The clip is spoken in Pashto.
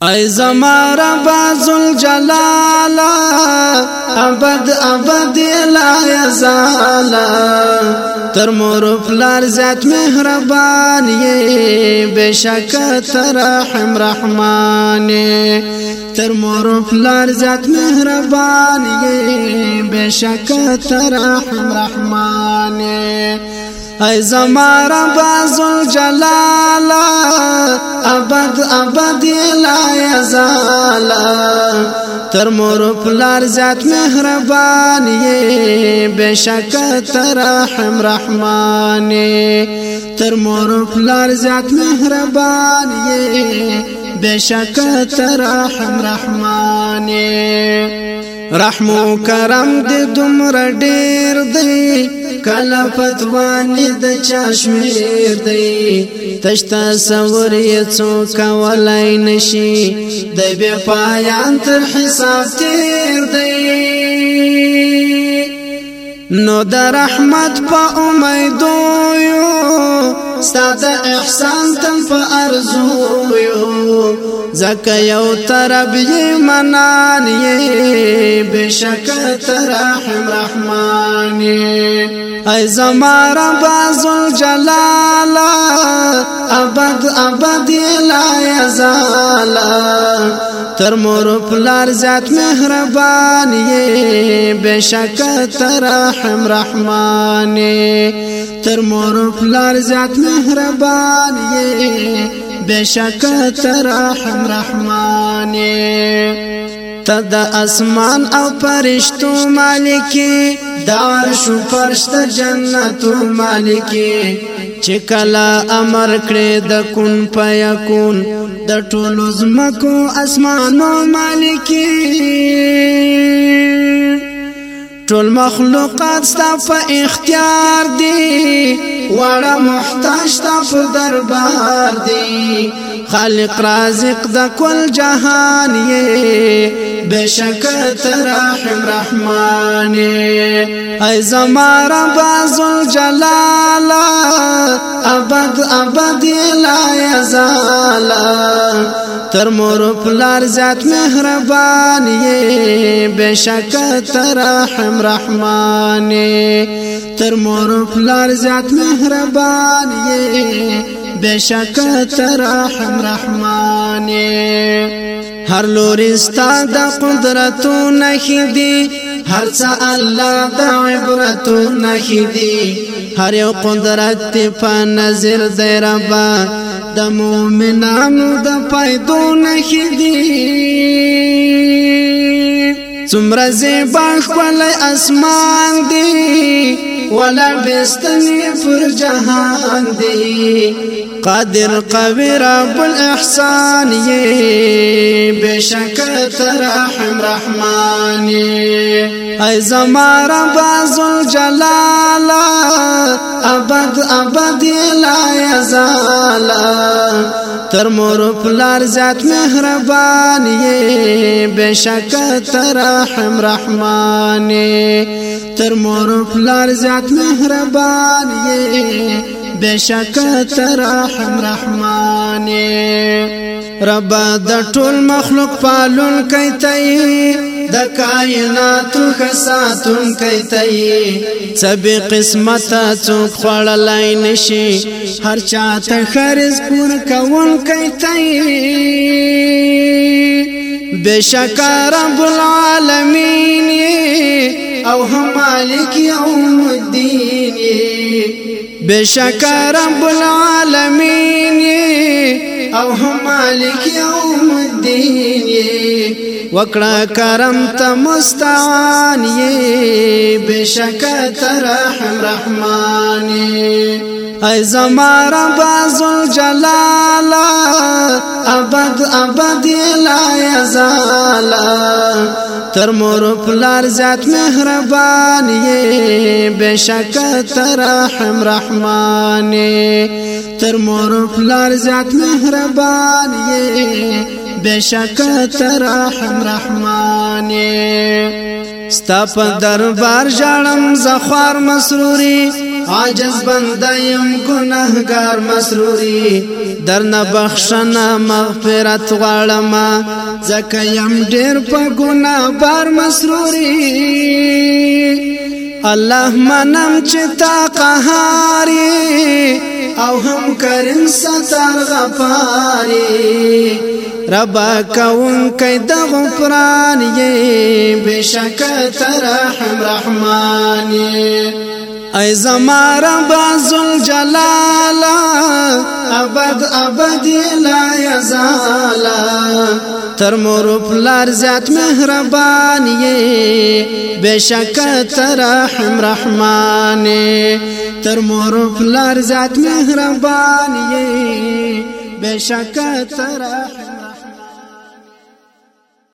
ای زما رب ذوالجلال ابد ابد لا یزال تر مور پلار ذات مهربان یې بشک تر رحم رحمان تر مور پلار ذات مهربان یې بشک تر رحم رحمان ای زما رب ذوالجلال ابد ابد لا یزال تر مور پلار ذات مهربان یې بشک تر رحم رحمان تر مور پلار ذات مهربان یې بشک تر رحم رحمان رحم و کرم دې دومره ډېر دی کله فتوانی د چشمیر دی تشتا سور یې څوک کولای نشي د بے پایان تر حساب تیر دی نو د رحمت په امیدو یو ستا د احسان تم په ارزو یو زکه یو طرف یې منان یې بشک تر رحم رحمان ای زما رب ذوالجلال ابد ابد لا یزال تر مور پلار ذات مهربان یې بشک تر رحم رحمان تر مور پلار ذات مهربان یې بشک تر رحم رحمان تد اسمان او پرشتو مالکی د عرش و فرش د جنت مالکی چې کله امر کړې د کون پيكون د ټولو زمکو اسمانو مالکی ټول مخلوقات ستا په اختیار دي وړه محتاج ستا په دربار دي خالق رازق د کل جهان یې بشک تر رحم رحمان ای زما رب ذوالجلال ابد ابد لا یزال تر مور پلار ذات مهربان یې بشک تر رحم رحمان تر مور پلار ذات مهربان یې بشک تر رحم رحمان هر لورستا د قدرتو نخدي هر څه الله د عبرتو نخدي هر یو قدرت په نظر دی ربا د مؤمنانو د پایدو نخدي څومره زیبا ښکلی اسمان دی ولا بستنی پر جهان دی قادر قوی رب الاحسان یې بشک تر رحم رحمان ای زما رب ذوالجلال ابد ابد لا یزال تر مور پلار ذات مهربان یې بشک تر رحم رحمان تر مور پلار ذات مهربان یې بشک تر رحم رحمان رب د ټول مخلوق پالون کیتای د کائنات خساتون کیتای سبي قسمت څوک خړلای نشي هر چاته خرز پور کون کیتای بشک رب العالمین او هم مالک یوم الدین بشک رب العالمین او هم مالک یوم الدین وکړه کرم ته مستعان یې بشک تر رحم رحمان ای زما رب ذوالجلال ابد ابد لا یزال تر مور پلار ذات مهربان یې بشک تر رحم رحمان تر مور پلار ذات مهربان یې بشک تر رحم رحمان ستا په دربار ژړم زخوار مسروري عاجز بندیم گناهگار مسروری درنه بخشنه مغفرت غواړم ځکه یم ډېر په ګناه بار مسروری الله منم چې تا قهار او هم کریم ستر غفار ربا کون کئی دا غفران یہ بے شک ترحم رحمان ای زما ربا ذوالجلالا ابد ابد لا یزالا تر مور پلار زیات مهربان یہ بے شک ترحم رحمان تر مور پلار زیات مهربان یہ بے شک ترحم